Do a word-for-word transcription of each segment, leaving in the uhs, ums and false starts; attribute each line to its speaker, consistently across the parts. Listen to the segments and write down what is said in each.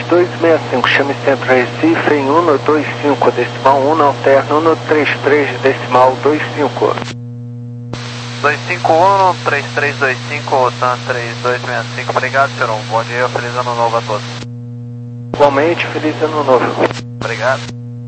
Speaker 1: dois seis cinco, chame Centro Recife em um dois cinco, decimal um, alterno um três três, decimal dois cinco.
Speaker 2: dois cinco um, três três dois cinco, Rotan três dois seis cinco, obrigado, senhor. Bom dia, feliz ano novo a todos.
Speaker 1: Igualmente, feliz ano novo.
Speaker 2: Obrigado.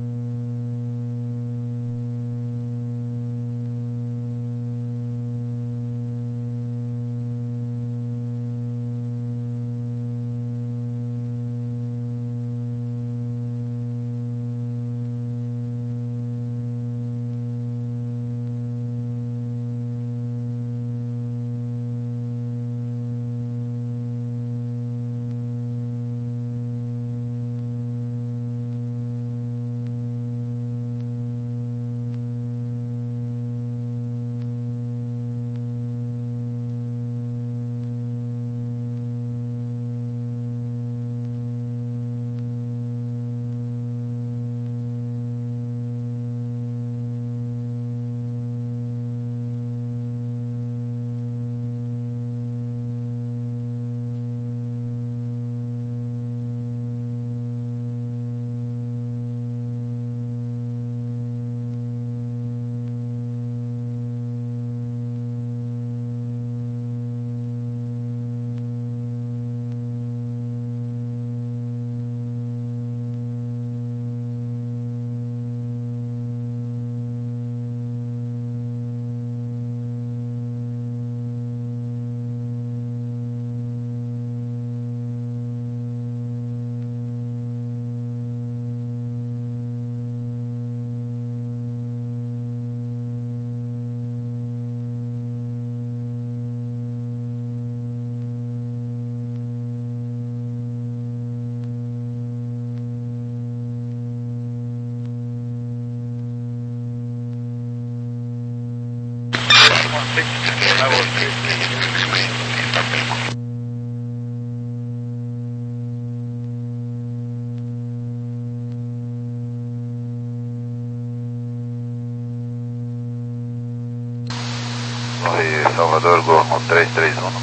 Speaker 3: Oi, Salvador, Gol três três um.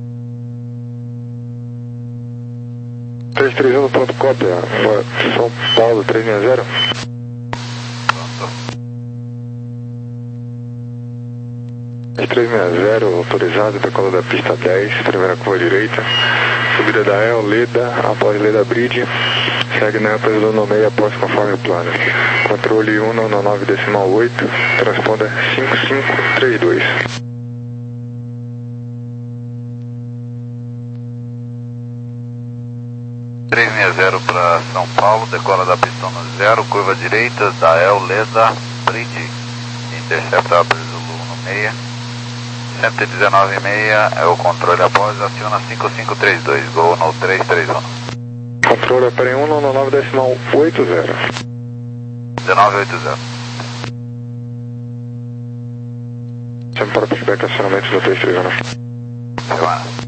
Speaker 4: três três um, ponto cópia, São Paulo três seis zero.
Speaker 3: Pronto.
Speaker 4: três seis zero, autorizado, decola da pista dez, primeira curva direita, subida da El, Leda, após Leda Bridge, segue na empresa do no meio após conforme plano. Controle um nove nove decimal oito, transponder cinco cinco três dois.
Speaker 3: três seis zero para São Paulo, decola da pista no zero, curva direita da El, Leda Bridge, intercepta a Zulu no meia. cento e dezenove e meia é o controle após, aciona cinco cinco três dois, Gol no três três um.
Speaker 4: Controle para um nove nove decimal oito zero.
Speaker 3: dezenove oitenta.
Speaker 4: Sempre para feedback, acionamento do três três um.
Speaker 3: Semana.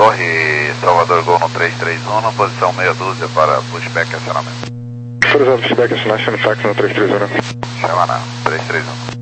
Speaker 3: Torre Salvador Gol no três três um, posição meia dúzia para pushback e acionamento.
Speaker 4: Autorizado pushback e acionar, chama táxi no três três um.
Speaker 3: Chama na três três um.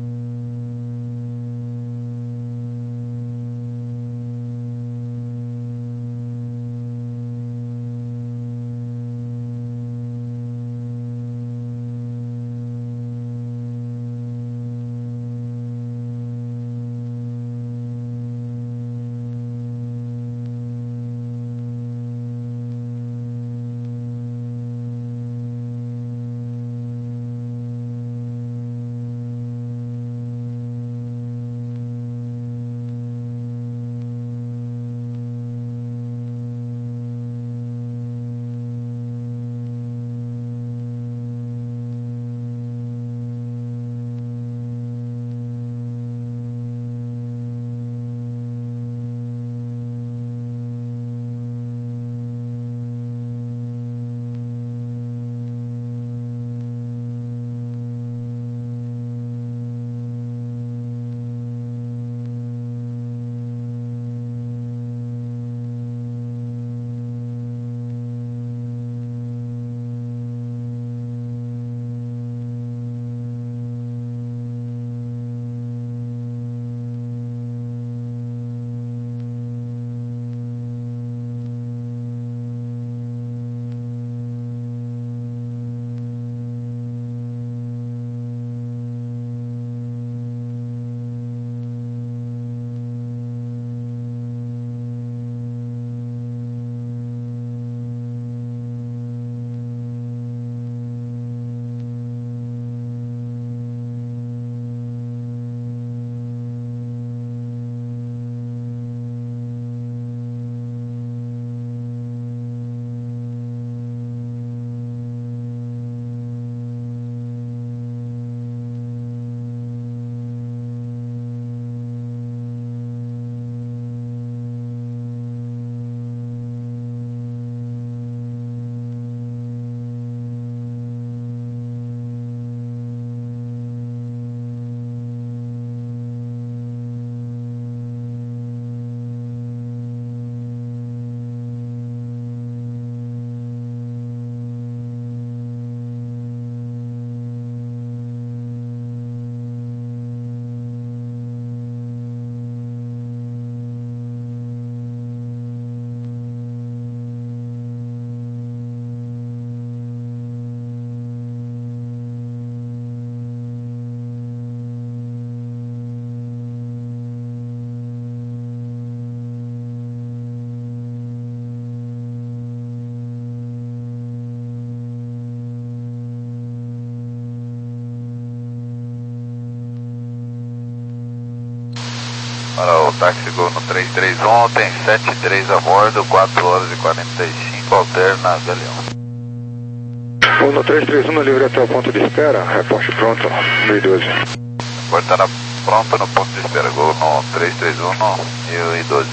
Speaker 3: Para o táxi Gol no três três um, tem sete três a bordo, quatro horas e quarenta e cinco, alterna Galeão.
Speaker 4: Gol no três três um, livre até o ponto de espera, reporte pronto, mil e doze.
Speaker 3: Portará pronto no ponto de espera, Gol no três três um, mil e doze.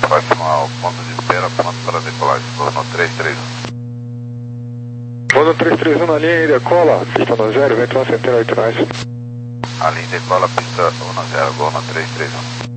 Speaker 3: próximo ponto de espera, pronto para decolar, no três três um.
Speaker 4: Vou no três três um na linha e decola, pista no zero, vento centena oito nós.
Speaker 3: A linha decola, pista um zero, gol no três três um.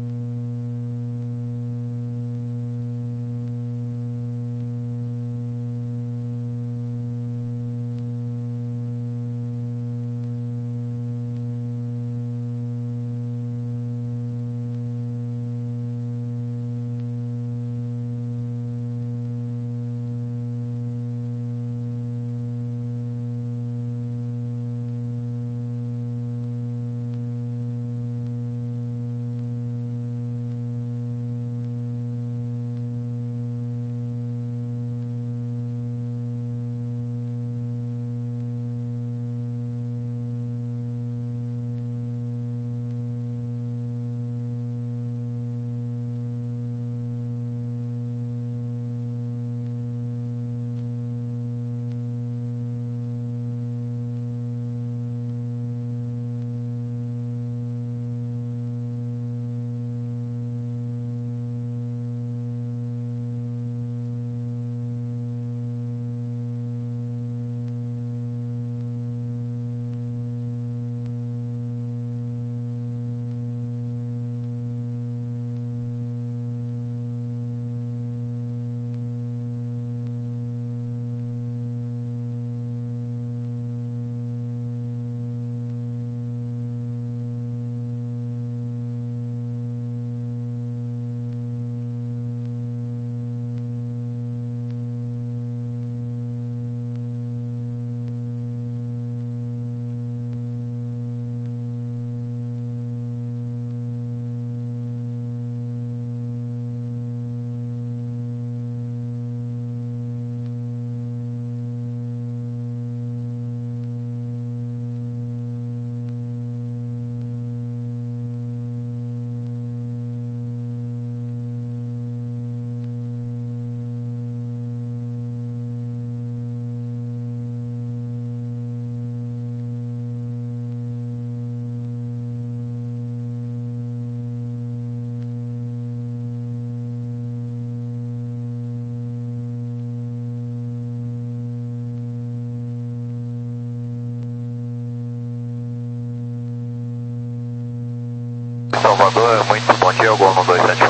Speaker 2: Salvador, muito bom dia, Gol no dois sete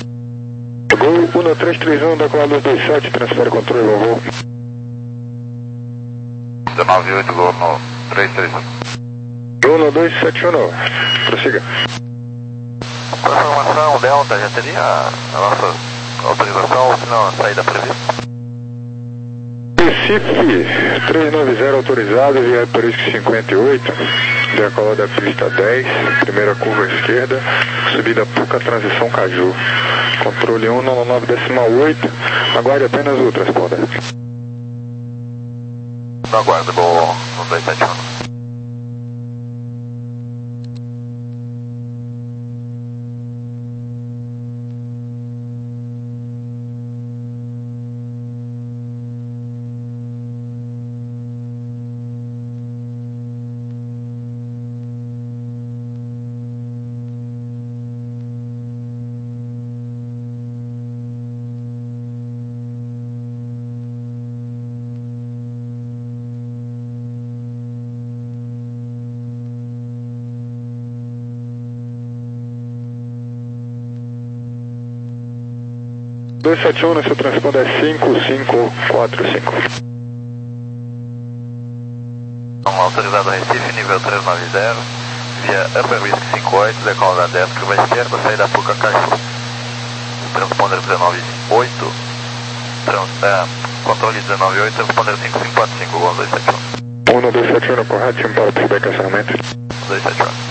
Speaker 2: um.
Speaker 4: Gol um três três um, decola dois dois sete, transfere controle, vovô.
Speaker 3: dezenove oito, gol no três três um.
Speaker 4: Gol no dois sete um, prossiga.
Speaker 2: Informação, Delta, já teria a nossa autorização ou se não, a saída prevista?
Speaker 4: Recife trezentos e noventa autorizado, via Parisco cinquenta e oito, decola da pista dez, primeira curva à esquerda, subida Puca, transição Caju. Controle um nove nove decimal oito, aguarde apenas o transponder.
Speaker 2: Não aguardo, gol no dois sete um.
Speaker 4: dois sete um, seu transponder é cinco cinco quatro cinco.
Speaker 2: Autorizado Recife, nível trezentos e noventa, via Upper Risk cinquenta e oito, decola da dez, curva esquerda, saída Puca Caju. Transponder dezenove oito, trans, é, controle dezenove oito, transponder cinco cinco quatro cinco, gol dois sete um.
Speaker 4: um dois sete um, correto, time para o feedback acionamento.
Speaker 2: dois sete um.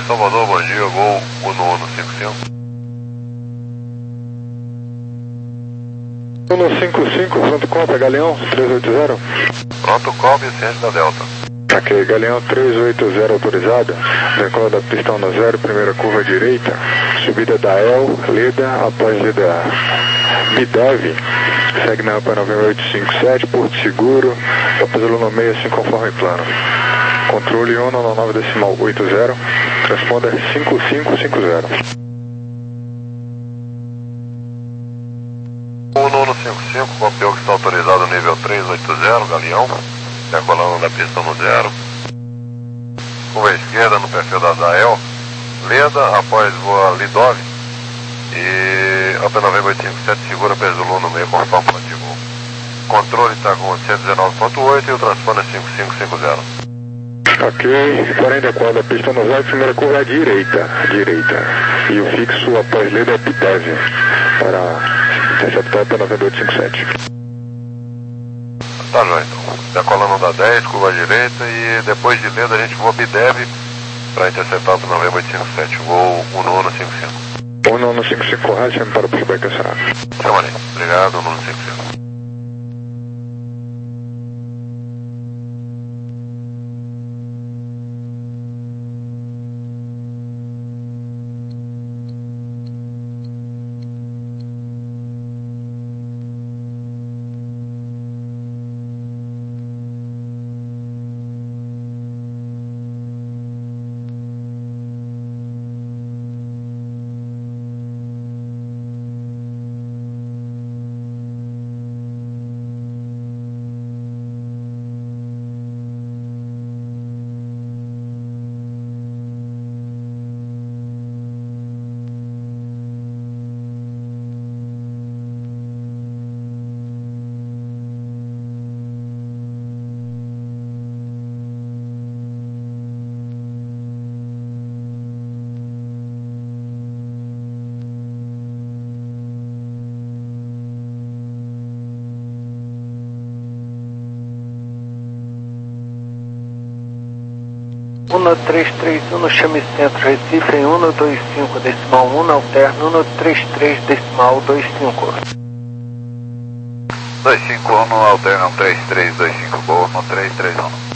Speaker 2: dois Salvador, bom dia, voo Uno Uno cinco cinco.
Speaker 4: Uno cinco cinco, pronto Copa, Galeão três oito zero.
Speaker 2: Pronto Copa e ciente da Delta.
Speaker 4: Ok, Galeão três oito zero autorizada, decola da pista um zero, primeira curva direita, subida da El, Leda, após Leda Bidev, segue na rampa nove oito cinco sete, Porto Seguro, após Luna sessenta e cinco conforme plano. Controle um nove nove decimal oito zero, transponder cinco cinco cinco zero.
Speaker 2: Uno Uno cinco cinco, copiou que está autorizado nível três oito zero, Galeão, decolando da pista no zero. Curva esquerda no perfil da Dael, Leda, após voa Lidov e rampa nove oito cinco sete, segura peso Zulu no meio, conforme plano de voo. Controle está com cento e dezenove ponto oito e o transponder cinco cinco cinco zero.
Speaker 4: Ok, quarenta e quatro, a pista no zero, primeira curva à direita, direita. E o fixo após Leda Bidev para interceptar para nove oito cinco sete.
Speaker 2: Tá joia então. Decolando da dez, curva à direita e depois de Leda a gente voa Bidev para interceptar para nove oito cinco sete. Voo Uno Uno cinco cinco.
Speaker 4: Uno Uno cinco cinco, correto, sempre para o pushback essa.
Speaker 2: Chamarei. Obrigado, Uno Uno cinco cinco.
Speaker 1: Uno três três um, chame centro Recife em Uno dois cinco decimal um, alterno Uno três três decimal dois cinco.
Speaker 3: dois cinco um, alterno três três dois cinco, Uno três três um.